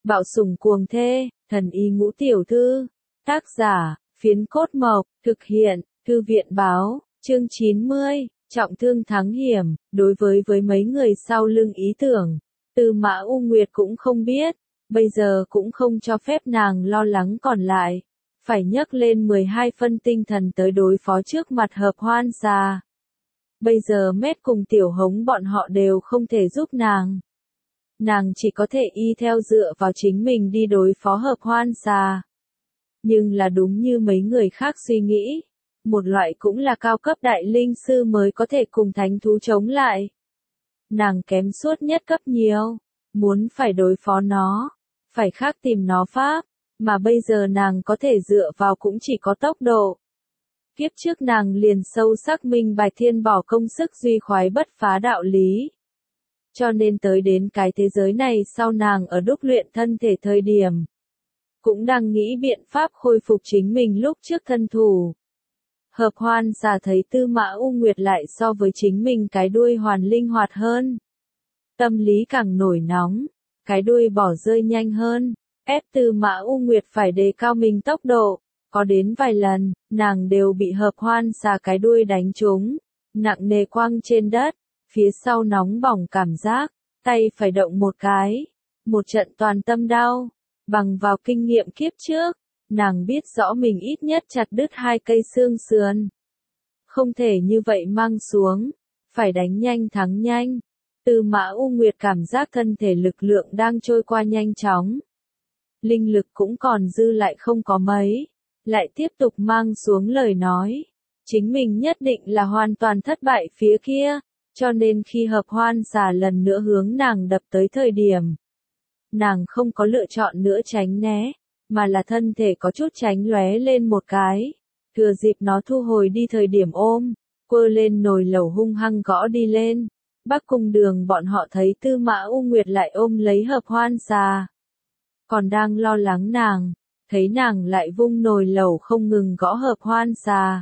Bạo sủng cuồng thê, thần y ngũ tiểu thư. Tác giả, Phiến Cốt Mộc, thực hiện, Thư viện báo, chương 90, trọng thương thắng hiểm, đối với mấy người sau lưng ý tưởng. Tư Mã U Nguyệt cũng không biết, bây giờ cũng không cho phép nàng lo lắng còn lại. Phải nhấc lên 12 phân tinh thần tới đối phó trước mặt Hợp Hoan Xà. Bây giờ Mét cùng Tiểu Hống bọn họ đều không thể giúp nàng. Nàng chỉ có thể y theo dựa vào chính mình đi đối phó Hợp Hoan Xà. Nhưng là đúng như mấy người khác suy nghĩ, một loại cũng là cao cấp đại linh sư mới có thể cùng thánh thú chống lại. Nàng kém suốt nhất cấp nhiều, muốn phải đối phó nó, phải khác tìm nó pháp, mà bây giờ nàng có thể dựa vào cũng chỉ có tốc độ. Kiếp trước nàng liền sâu sắc minh bạch thiên bỏ công sức duy khoái bất phá đạo lý. Cho nên tới đến cái thế giới này sau nàng ở đúc luyện thân thể thời điểm, cũng đang nghĩ biện pháp khôi phục chính mình lúc trước thân thủ. Hợp Hoan Xà thấy Tư Mã U Nguyệt lại so với chính mình cái đuôi hoàn linh hoạt hơn. Tâm lý càng nổi nóng, cái đuôi bỏ rơi nhanh hơn, ép Tư Mã U Nguyệt phải đề cao mình tốc độ. Có đến vài lần, nàng đều bị Hợp Hoan Xà cái đuôi đánh trúng, nặng nề quăng trên đất, phía sau nóng bỏng cảm giác, tay phải động một cái, một trận toàn tâm đau. Bằng vào kinh nghiệm kiếp trước, nàng biết rõ mình ít nhất chặt đứt 2 cây xương sườn. Không thể như vậy mang xuống, phải đánh nhanh thắng nhanh. Tư Mã U Nguyệt cảm giác thân thể lực lượng đang trôi qua nhanh chóng. Linh lực cũng còn dư lại không có mấy, lại tiếp tục mang xuống lời nói. Chính mình nhất định là hoàn toàn thất bại phía kia, cho nên khi Hợp Hoan Xà lần nữa hướng nàng đập tới thời điểm, nàng không có lựa chọn nữa tránh né, mà là thân thể có chút tránh lóe lên một cái, thừa dịp nó thu hồi đi thời điểm ôm, quơ lên nồi lẩu hung hăng gõ đi lên. Bắc Cung Đường bọn họ thấy Tư Mã U Nguyệt lại ôm lấy Hợp Hoan Xà, còn đang lo lắng nàng, thấy nàng lại vung nồi lẩu không ngừng gõ Hợp Hoan Xà.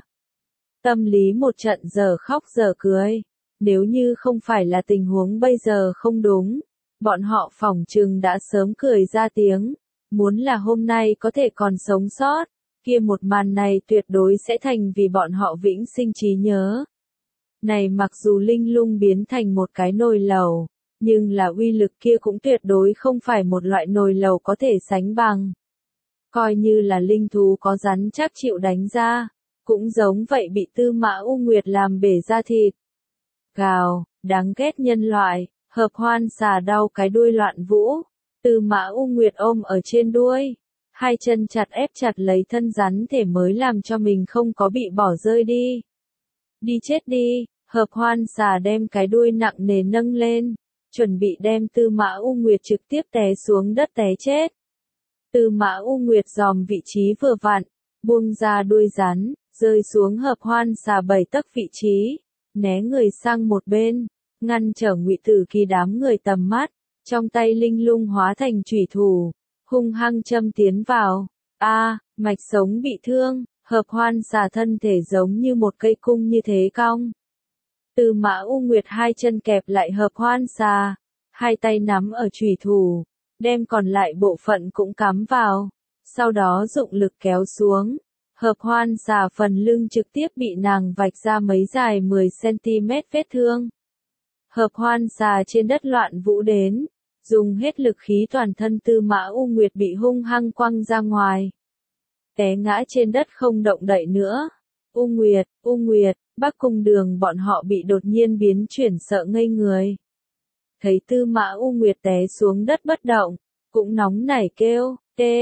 Tâm lý một trận giờ khóc giờ cười, nếu như không phải là tình huống bây giờ không đúng, bọn họ phỏng chừng đã sớm cười ra tiếng, muốn là hôm nay có thể còn sống sót, kia một màn này tuyệt đối sẽ thành vì bọn họ vĩnh sinh trí nhớ. Này mặc dù linh lung biến thành một cái nồi lẩu, nhưng là uy lực kia cũng tuyệt đối không phải một loại nồi lẩu có thể sánh bằng. Coi như là linh thú có rắn chắc chịu đánh ra, cũng giống vậy bị Tư Mã U Nguyệt làm bể ra thịt. Gào, đáng ghét nhân loại. Hợp Hoan Xà đau cái đuôi loạn vũ, Tư Mã U Nguyệt ôm ở trên đuôi, 2 chân chặt ép chặt lấy thân rắn thể mới làm cho mình không có bị bỏ rơi đi. Đi chết đi, Hợp Hoan Xà đem cái đuôi nặng nề nâng lên, chuẩn bị đem Tư Mã U Nguyệt trực tiếp té xuống đất té chết. Tư Mã U Nguyệt dòm vị trí vừa vặn, buông ra đuôi rắn, rơi xuống Hợp Hoan Xà 7 tấc vị trí, né người sang một bên, ngăn trở Ngụy Tử Kỳ đám người tầm mắt, trong tay linh lung hóa thành chủy thủ, hung hăng châm tiến vào. Mạch sống bị thương, Hợp Hoan Xà thân thể giống như một cây cung như thế cong. Tư Mã U Nguyệt 2 chân kẹp lại Hợp Hoan Xà, 2 tay nắm ở chủy thủ, đem còn lại bộ phận cũng cắm vào, sau đó dụng lực kéo xuống. Hợp Hoan Xà phần lưng trực tiếp bị nàng vạch ra mấy dài 10 cm vết thương. Hợp Hoan Xà trên đất loạn vũ đến, dùng hết lực khí toàn thân. Tư Mã U Nguyệt bị hung hăng quăng ra ngoài, té ngã trên đất không động đậy nữa. U Nguyệt, Bắc Cung Đường bọn họ bị đột nhiên biến chuyển sợ ngây người. Thấy Tư Mã U Nguyệt té xuống đất bất động, cũng nóng nảy kêu,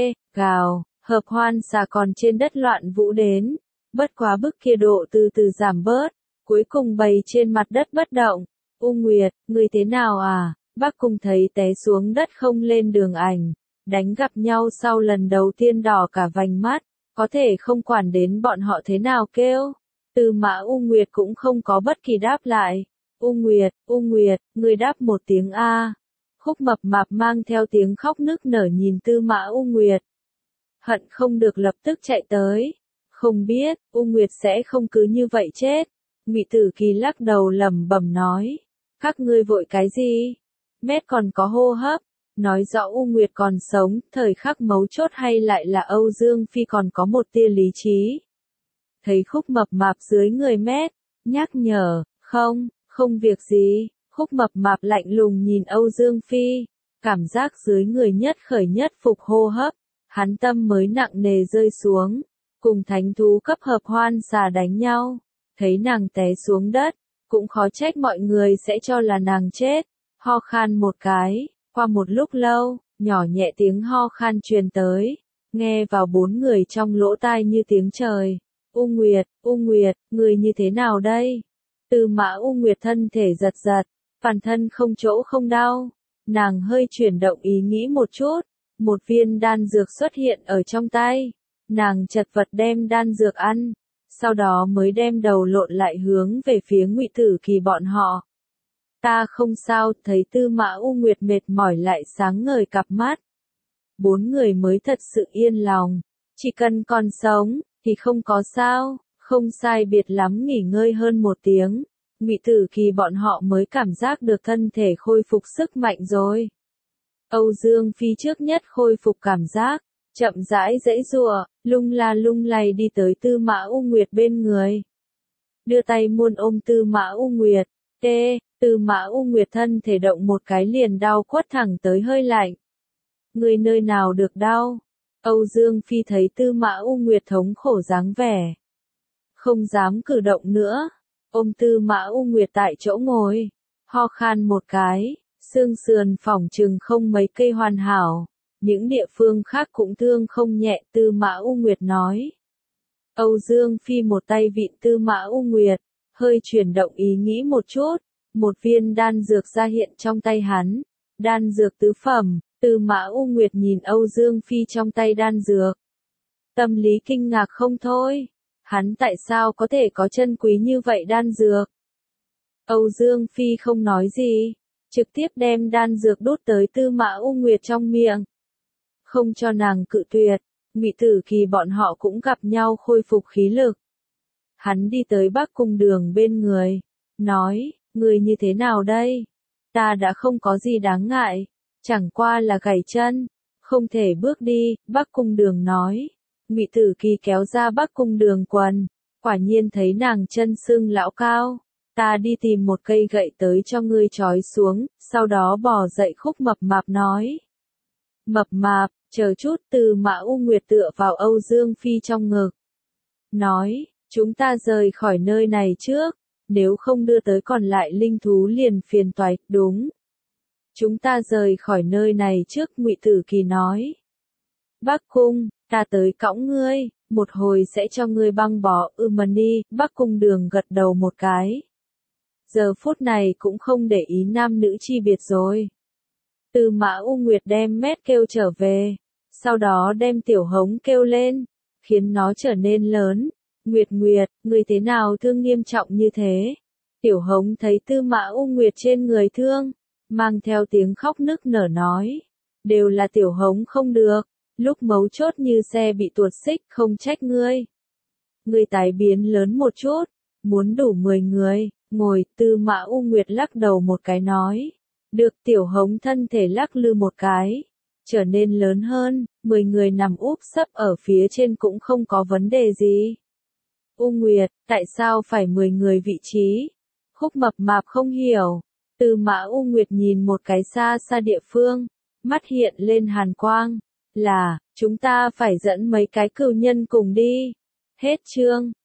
gào. Hợp Hoan Xà còn trên đất loạn vũ đến, bất quá bức kia độ từ từ giảm bớt, cuối cùng bày trên mặt đất bất động. U Nguyệt, ngươi thế nào à? Bắc Cung thấy té xuống đất không lên đường ảnh, đánh gặp nhau sau lần đầu tiên đỏ cả vành mắt, có thể không quản đến bọn họ thế nào kêu. Tư Mã U Nguyệt cũng không có bất kỳ đáp lại. U Nguyệt, ngươi đáp một tiếng a. Khúc Mập Mạp mang theo tiếng khóc nức nở nhìn Tư Mã U Nguyệt, hận không được lập tức chạy tới. Không biết, U Nguyệt sẽ không cứ như vậy chết. Ngụy Tử Kỳ lắc đầu lẩm bẩm nói, các ngươi vội cái gì? Mét còn có hô hấp, nói rõ U Nguyệt còn sống, thời khắc mấu chốt hay lại là Âu Dương Phi còn có một tia lý trí. Thấy Khúc Mập Mạp dưới người mét, nhắc nhở, không việc gì, Khúc Mập Mạp lạnh lùng nhìn Âu Dương Phi, cảm giác dưới người nhất khởi nhất phục hô hấp, hắn tâm mới nặng nề rơi xuống, cùng thánh thú cấp hợp hoan xà đánh nhau, thấy nàng té xuống đất, cũng khó trách mọi người sẽ cho là nàng chết, ho khan một cái, qua một lúc lâu, nhỏ nhẹ tiếng ho khan truyền tới, nghe vào bốn người trong lỗ tai như tiếng trời. U Nguyệt, người như thế nào đây? Tư Mã U Nguyệt thân thể giật giật, toàn thân không chỗ không đau, nàng hơi chuyển động ý nghĩ một chút, một viên đan dược xuất hiện ở trong tay, nàng chật vật đem đan dược ăn, sau đó mới đem đầu lộn lại hướng về phía Ngụy Tử Kỳ bọn họ. Ta không sao, thấy Tư Mã U Nguyệt mệt mỏi lại sáng ngời cặp mắt. Bốn người mới thật sự yên lòng, chỉ cần còn sống, thì không có sao, không sai biệt lắm nghỉ ngơi hơn một tiếng, Ngụy Tử Kỳ bọn họ mới cảm giác được thân thể khôi phục sức mạnh rồi. Âu Dương Phi trước nhất khôi phục cảm giác, chậm rãi giãy giụa, lung la lung lay đi tới Tư Mã U Nguyệt bên người. Đưa tay muôn ôm Tư Mã U Nguyệt, Tư Mã U Nguyệt thân thể động một cái liền đau quất thẳng tới hơi lạnh. Người nơi nào được đau? Âu Dương Phi thấy Tư Mã U Nguyệt thống khổ dáng vẻ, không dám cử động nữa, ôm Tư Mã U Nguyệt tại chỗ ngồi, ho khan một cái, xương sườn phỏng chừng không mấy cây hoàn hảo, những địa phương khác cũng thương không nhẹ. Tư Mã U Nguyệt nói. Âu Dương Phi một tay vịn Tư Mã U Nguyệt, hơi chuyển động ý nghĩ một chút, một viên đan dược ra hiện trong tay hắn, đan dược tứ phẩm. Tư Mã U Nguyệt nhìn Âu Dương Phi trong tay đan dược, tâm lý kinh ngạc không thôi, hắn tại sao có thể có chân quý như vậy đan dược? Âu Dương Phi không nói gì, trực tiếp đem đan dược đút tới Tư Mã U Nguyệt trong miệng, không cho nàng cự tuyệt. Ngụy Tử Kỳ bọn họ cũng gặp nhau khôi phục khí lực. Hắn đi tới Bắc Cung Đường bên người, nói, người như thế nào đây? Ta đã không có gì đáng ngại, chẳng qua là gãy chân, không thể bước đi. Bắc Cung Đường nói. Ngụy Tử Kỳ kéo ra Bắc Cung Đường quần, quả nhiên thấy nàng chân sưng lão cao. Ta đi tìm một cây gậy tới cho ngươi trói xuống, sau đó bò dậy. Khúc Mập Mạp nói. Mập Mạp, chờ chút. Tư Mã U Nguyệt tựa vào Âu Dương Phi trong ngực, nói, chúng ta rời khỏi nơi này trước, nếu không đưa tới còn lại linh thú liền phiền toái. Đúng. Chúng ta rời khỏi nơi này trước. Ngụy Tử Kỳ nói. Bắc Cung, ta tới cõng ngươi, một hồi sẽ cho ngươi băng bó. Mani. Bắc Cung Đường gật đầu một cái. Giờ phút này cũng không để ý nam nữ chi biệt rồi. Tư Mã U Nguyệt đem mét kêu trở về, sau đó đem Tiểu Hống kêu lên, khiến nó trở nên lớn. Nguyệt Nguyệt, ngươi thế nào thương nghiêm trọng như thế? Tiểu Hống thấy Tư Mã U Nguyệt trên người thương, mang theo tiếng khóc nức nở nói. Đều là Tiểu Hống không được, lúc mấu chốt như xe bị tuột xích, không trách ngươi. Ngươi tái biến lớn một chút, muốn đủ 10 người, ngồi. Tư Mã U Nguyệt lắc đầu một cái nói. Được. Tiểu Hống thân thể lắc lư một cái, trở nên lớn hơn, 10 người nằm úp sấp ở phía trên cũng không có vấn đề gì. U Nguyệt, tại sao phải 10 người vị trí? Khúc Mập Mạp không hiểu. Tư Mã U Nguyệt nhìn một cái xa xa địa phương, mắt hiện lên hàn quang, là, chúng ta phải dẫn mấy cái cừu nhân cùng đi. Hết chương.